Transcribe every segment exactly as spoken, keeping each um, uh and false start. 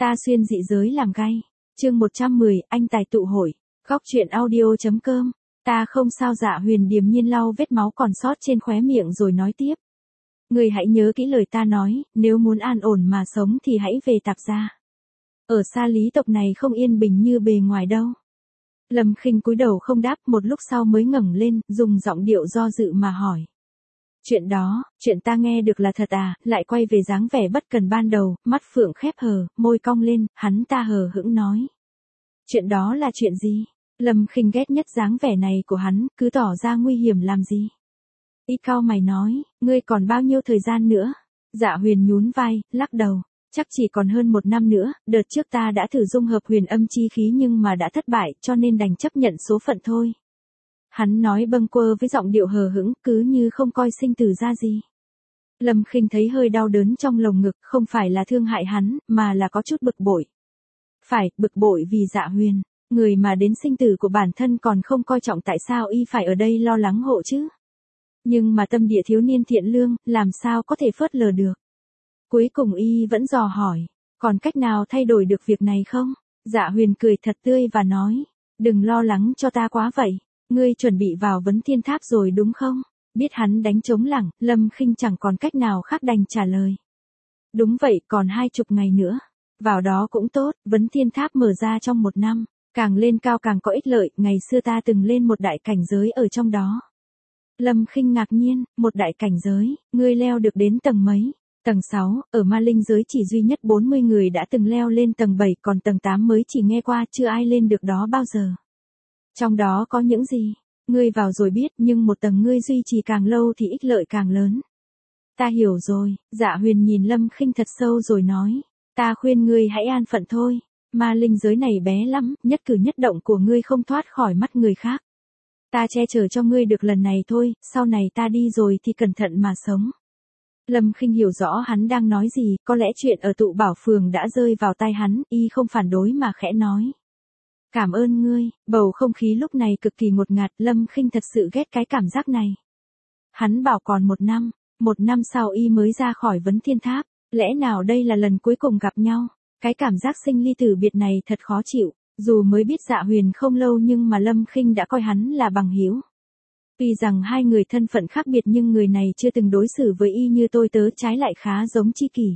Ta xuyên dị giới làm gay. Chương một trăm mười, anh tài tụ hội. Góc truyện audio.com. Ta không sao. Dạ Huyền điềm nhiên lau vết máu còn sót trên khóe miệng rồi nói tiếp. Ngươi hãy nhớ kỹ lời ta nói, nếu muốn an ổn mà sống thì hãy về Tạp gia. Ở xa Lý tộc này không yên bình như bề ngoài đâu. Lâm Khinh cúi đầu không đáp, một lúc sau mới ngẩng lên, dùng giọng điệu do dự mà hỏi. Chuyện đó, chuyện ta nghe được là thật à? Lại quay về dáng vẻ bất cần ban đầu, mắt phượng khép hờ, môi cong lên, hắn ta hờ hững nói. Chuyện đó là chuyện gì? Lâm Khinh ghét nhất dáng vẻ này của hắn, cứ tỏ ra nguy hiểm làm gì? Y cau mày nói, ngươi còn bao nhiêu thời gian nữa? Dạ Huyền nhún vai, lắc đầu. Chắc chỉ còn hơn một năm nữa, đợt trước ta đã thử dung hợp huyền âm chi khí nhưng mà đã thất bại, cho nên đành chấp nhận số phận thôi. Hắn nói bâng quơ với giọng điệu hờ hững, cứ như không coi sinh tử ra gì. Lâm Khinh thấy hơi đau đớn trong lồng ngực, không phải là thương hại hắn, mà là có chút bực bội. Phải, bực bội vì Dạ Huyền, người mà đến sinh tử của bản thân còn không coi trọng, tại sao y phải ở đây lo lắng hộ chứ? Nhưng mà tâm địa thiếu niên thiện lương, làm sao có thể phớt lờ được? Cuối cùng y vẫn dò hỏi, còn cách nào thay đổi được việc này không? Dạ Huyền cười thật tươi và nói, đừng lo lắng cho ta quá vậy. Ngươi chuẩn bị vào Vấn Thiên Tháp rồi đúng không? Biết hắn đánh trống lảng, Lâm Khinh chẳng còn cách nào khác đành trả lời. Đúng vậy, còn hai chục ngày nữa. Vào đó cũng tốt, Vấn Thiên Tháp mở ra trong một năm. Càng lên cao càng có ích lợi, ngày xưa ta từng lên một đại cảnh giới ở trong đó. Lâm Khinh ngạc nhiên, một đại cảnh giới, ngươi leo được đến tầng mấy? Tầng sáu, ở ma linh giới chỉ duy nhất bốn mươi người đã từng leo lên tầng bảy, còn tầng tám mới chỉ nghe qua, chưa ai lên được đó bao giờ. Trong đó có những gì? Ngươi vào rồi biết, nhưng một tầng ngươi duy trì càng lâu thì ích lợi càng lớn. Ta hiểu rồi. Dạ Huyền nhìn Lâm Khinh thật sâu rồi nói. Ta khuyên ngươi hãy an phận thôi. Ma linh giới này bé lắm, nhất cử nhất động của ngươi không thoát khỏi mắt người khác. Ta che chở cho ngươi được lần này thôi, sau này ta đi rồi thì cẩn thận mà sống. Lâm Khinh hiểu rõ hắn đang nói gì, có lẽ chuyện ở tụ bảo phường đã rơi vào tai hắn, y không phản đối mà khẽ nói. Cảm ơn ngươi. Bầu không khí lúc này cực kỳ ngột ngạt, Lâm Khinh thật sự ghét cái cảm giác này. Hắn bảo còn một năm, một năm sau y mới ra khỏi Vấn Thiên Tháp, lẽ nào đây là lần cuối cùng gặp nhau? Cái cảm giác sinh ly tử biệt này thật khó chịu, dù mới biết Dạ Huyền không lâu nhưng mà Lâm Khinh đã coi hắn là bằng hữu. Tuy rằng hai người thân phận khác biệt nhưng người này chưa từng đối xử với y như tôi tớ, trái lại khá giống tri kỷ.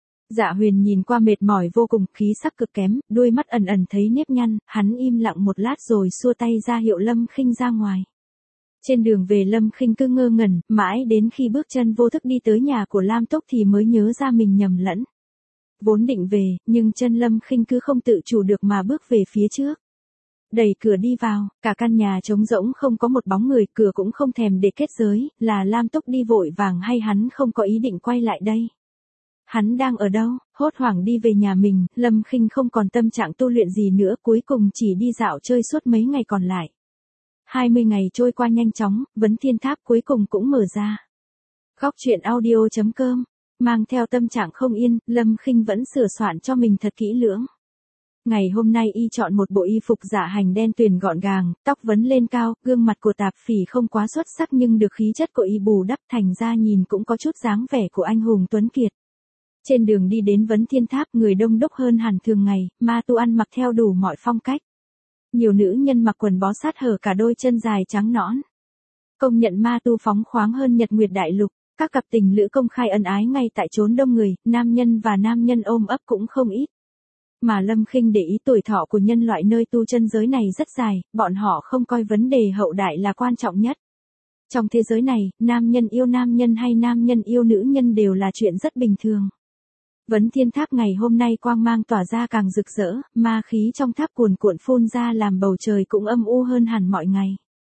Dạ Huyền nhìn qua mệt mỏi vô cùng, khí sắc cực kém, đôi mắt ẩn ẩn thấy nếp nhăn, hắn im lặng một lát rồi xua tay ra hiệu Lâm Khinh ra ngoài. Trên đường về Lâm Khinh cứ ngơ ngẩn, mãi đến khi bước chân vô thức đi tới nhà của Lam Túc thì mới nhớ ra mình nhầm lẫn. Vốn định về, nhưng chân Lâm Khinh cứ không tự chủ được mà bước về phía trước. Đẩy cửa đi vào, cả căn nhà trống rỗng không có một bóng người, cửa cũng không thèm để kết giới, là Lam Túc đi vội vàng hay hắn không có ý định quay lại đây? Hắn đang ở đâu? Hốt hoảng đi về nhà mình, Lâm Khinh không còn tâm trạng tu luyện gì nữa, cuối cùng chỉ đi dạo chơi suốt mấy ngày còn lại. hai mươi ngày trôi qua nhanh chóng, Vấn Thiên Tháp cuối cùng cũng mở ra. Góc truyện audio.com. Mang theo tâm trạng không yên, Lâm Khinh vẫn sửa soạn cho mình thật kỹ lưỡng. Ngày hôm nay y chọn một bộ y phục dạ hành đen tuyền gọn gàng, tóc vấn lên cao, gương mặt của Tạp Phỉ không quá xuất sắc nhưng được khí chất của y bù đắp, thành ra nhìn cũng có chút dáng vẻ của anh hùng tuấn kiệt. Trên đường đi đến Vấn Thiên Tháp, người đông đúc hơn hẳn thường ngày, ma tu ăn mặc theo đủ mọi phong cách. Nhiều nữ nhân mặc quần bó sát hở cả đôi chân dài trắng nõn. Công nhận ma tu phóng khoáng hơn Nhật Nguyệt Đại Lục, các cặp tình lữ công khai ân ái ngay tại chốn đông người, nam nhân và nam nhân ôm ấp cũng không ít. Mà Lâm Khinh để ý tuổi thọ của nhân loại nơi tu chân giới này rất dài, bọn họ không coi vấn đề hậu đại là quan trọng nhất. Trong thế giới này, nam nhân yêu nam nhân hay nam nhân yêu nữ nhân đều là chuyện rất bình thường. Vấn Thiên Tháp ngày hôm nay quang mang tỏa ra càng rực rỡ, ma khí trong tháp cuồn cuộn phun ra làm bầu trời cũng âm u hơn hẳn mọi ngày.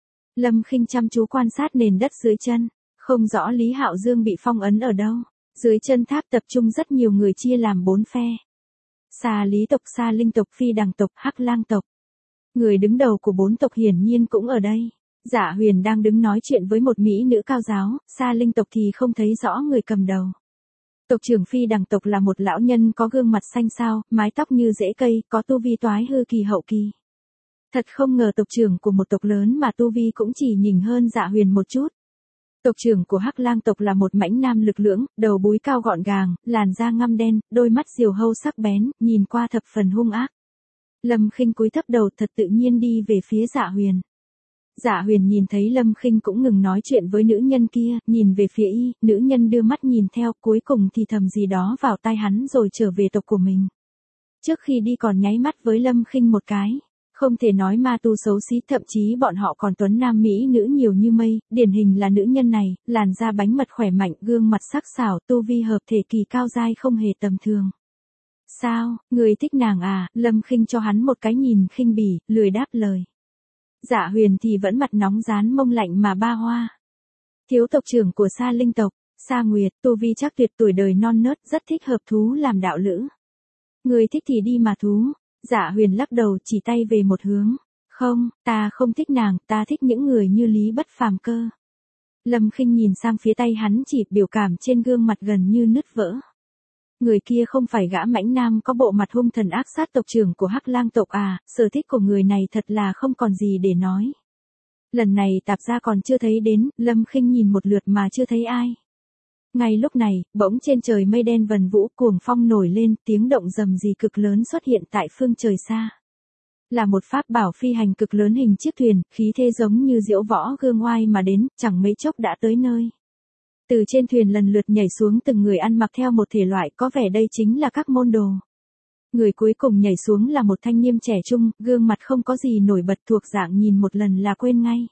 Lâm Khinh chăm chú quan sát nền đất dưới chân, không rõ Lý Hạo Dương bị phong ấn ở đâu. Dưới chân tháp tập trung rất nhiều người chia làm bốn phe. Xà Lý tộc, Sa Linh tộc, Phi Đằng tộc, Hắc Lang tộc. Người đứng đầu của bốn tộc hiển nhiên cũng ở đây. Dạ Huyền đang đứng nói chuyện với một mỹ nữ cao giáo, Sa Linh tộc thì không thấy rõ người cầm đầu. Tộc trưởng Phi Đằng tộc là một lão nhân có gương mặt xanh xao, mái tóc như rễ cây, có tu vi toái hư kỳ hậu kỳ. Thật không ngờ tộc trưởng của một tộc lớn mà tu vi cũng chỉ nhỉnh hơn Dạ Huyền một chút. Tộc trưởng của Hắc Lang tộc là một mãnh nam lực lưỡng, đầu búi cao gọn gàng, làn da ngăm đen, đôi mắt diều hâu sắc bén, nhìn qua thập phần hung ác. Lâm Khinh cúi thấp đầu thật tự nhiên đi về phía Dạ Huyền. Dạ Huyền nhìn thấy Lâm Khinh cũng ngừng nói chuyện với nữ nhân kia, nhìn về phía y, nữ nhân đưa mắt nhìn theo, cuối cùng thì thầm gì đó vào tai hắn rồi trở về tộc của mình. Trước khi đi còn nháy mắt với Lâm Khinh một cái. Không thể nói ma tu xấu xí, thậm chí bọn họ còn tuấn nam mỹ nữ nhiều như mây, điển hình là nữ nhân này, làn da bánh mật khỏe mạnh, gương mặt sắc sảo, tu vi hợp thể kỳ cao dai không hề tầm thường. Sao, người thích nàng à? Lâm Khinh cho hắn một cái nhìn khinh bỉ, lười đáp lời. Dạ Huyền thì vẫn mặt nóng rán mông lạnh mà ba hoa. Thiếu tộc trưởng của Sa Linh tộc, Sa Nguyệt, tu vi chắc tuyệt, tuổi đời non nớt, rất thích hợp thú làm đạo lữ. Người thích thì đi mà thú. Dạ Huyền lắc đầu chỉ tay về một hướng. Không, ta không thích nàng, ta thích những người như Lý Bất Phàm cơ. Lâm Khinh nhìn sang phía tay hắn chỉ, biểu cảm trên gương mặt gần như nứt vỡ. Người kia không phải gã mãnh nam có bộ mặt hung thần ác sát tộc trưởng của Hắc Lang tộc à, sở thích của người này thật là không còn gì để nói. Lần này tạp gia còn chưa thấy đến, Lâm Khinh nhìn một lượt mà chưa thấy ai. Ngay lúc này, bỗng trên trời mây đen vần vũ, cuồng phong nổi lên, tiếng động rầm rì cực lớn xuất hiện tại phương trời xa. Là một pháp bảo phi hành cực lớn hình chiếc thuyền, khí thế giống như diễu võ gương oai mà đến, chẳng mấy chốc đã tới nơi. Từ trên thuyền lần lượt nhảy xuống từng người ăn mặc theo một thể loại, có vẻ đây chính là các môn đồ. Người cuối cùng nhảy xuống là một thanh niên trẻ trung, gương mặt không có gì nổi bật, thuộc dạng nhìn một lần là quên ngay.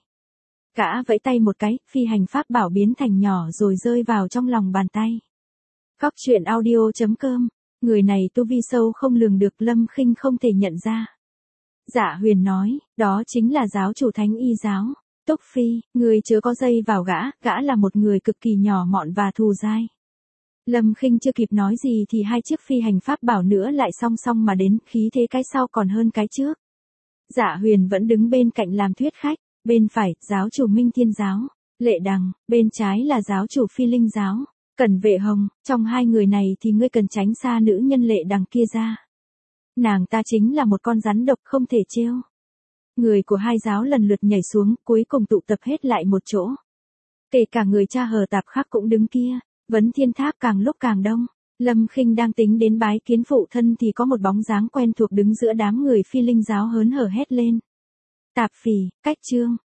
Gã vẫy tay một cái, phi hành pháp bảo biến thành nhỏ rồi rơi vào trong lòng bàn tay. Góc truyện audio chấm com, người này tu vi sâu không lường được, Lâm Khinh không thể nhận ra. Dạ Huyền nói, đó chính là giáo chủ Thánh Y giáo. Túc Phi, người chớ có dây vào gã, gã là một người cực kỳ nhỏ mọn và thù dai. Lâm Khinh chưa kịp nói gì thì hai chiếc phi hành pháp bảo nữa lại song song mà đến, khí thế cái sau còn hơn cái trước. Dạ Huyền vẫn đứng bên cạnh làm thuyết khách. Bên phải, giáo chủ Minh Thiên giáo, Lệ Đằng, bên trái là giáo chủ Phi Linh giáo, Cẩn Vệ Hồng, trong hai người này thì ngươi cần tránh xa nữ nhân Lệ Đằng kia ra. Nàng ta chính là một con rắn độc không thể trêu. Người của hai giáo lần lượt nhảy xuống, cuối cùng tụ tập hết lại một chỗ. Kể cả người cha hờ tạp khác cũng đứng kia, Vấn Thiên Tháp càng lúc càng đông. Lâm Khinh đang tính đến bái kiến phụ thân thì có một bóng dáng quen thuộc đứng giữa đám người Phi Linh giáo hớn hở hét lên. Tạp phì, cách trương,